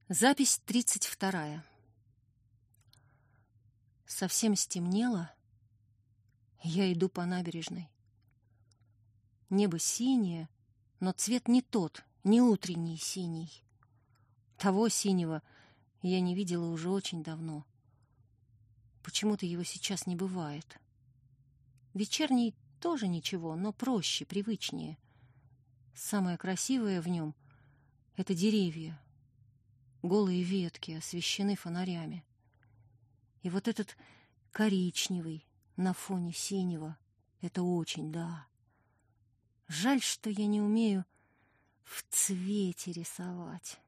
Запись 32. Совсем стемнело. Я иду по набережной. Небо синее, но цвет не тот, не утренний синий. Того синего я не видела уже очень давно. Почему-то его сейчас не бывает. Вечерний тоже ничего, но проще, привычнее. Самое красивое в нем — это деревья. Голые ветки освещены фонарями. И вот этот коричневый на фоне синего — это очень, да. Жаль, что я не умею в цвете рисовать.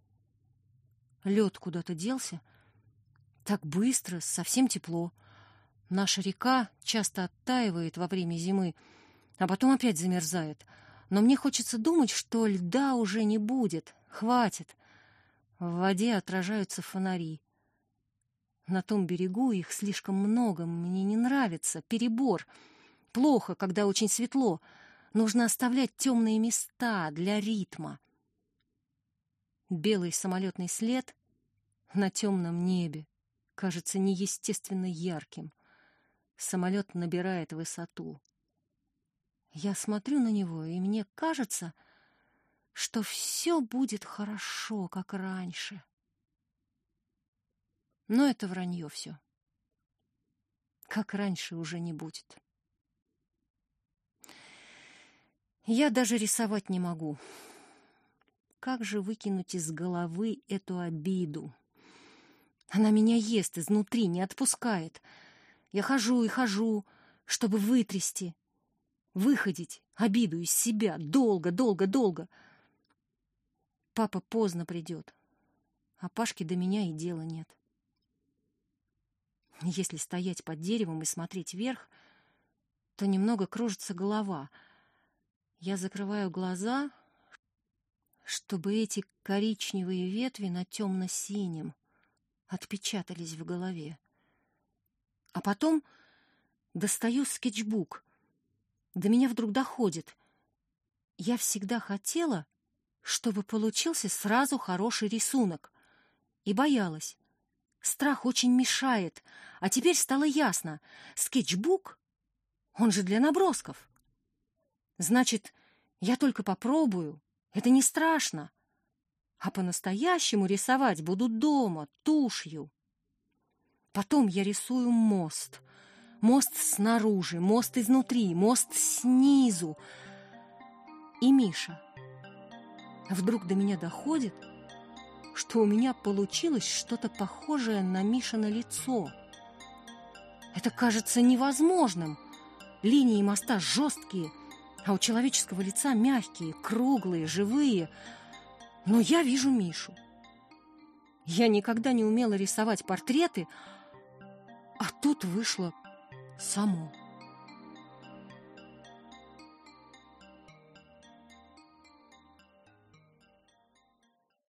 Лед куда-то делся. Так быстро, совсем тепло. Наша река часто оттаивает во время зимы, а потом опять замерзает. Но мне хочется думать, что льда уже не будет. Хватит. В воде отражаются фонари. На том берегу их слишком много, мне не нравится, перебор. Плохо, когда очень светло. Нужно оставлять темные места для ритма. Белый самолетный след на темном небе кажется неестественно ярким. Самолет набирает высоту. Я смотрю на него, и мне кажется, что все будет хорошо, как раньше. Но это вранье все. Как раньше уже не будет. Я даже рисовать не могу. Как же выкинуть из головы эту обиду? Она меня ест изнутри, не отпускает. Я хожу и хожу, чтобы вытрясти, выходить обиду из себя долго, долго, долго. Папа поздно придет, а Пашке до меня и дела нет. Если стоять под деревом и смотреть вверх, то немного кружится голова. Я закрываю глаза, чтобы эти коричневые ветви на темно-синем отпечатались в голове. А потом достаю скетчбук. До меня вдруг доходит. Я всегда хотела, чтобы получился сразу хороший рисунок. И боялась. Страх очень мешает. А теперь стало ясно. Скетчбук, он же для набросков. Значит, я только попробую. Это не страшно. А по-настоящему рисовать буду дома, тушью. Потом я рисую мост. Мост снаружи, мост изнутри, мост снизу. И Миша. Вдруг до меня доходит, что у меня получилось что-то похожее на Мишино лицо. Это кажется невозможным. Линии моста жесткие, а у человеческого лица мягкие, круглые, живые. Но я вижу Мишу. Я никогда не умела рисовать портреты, а тут вышло само.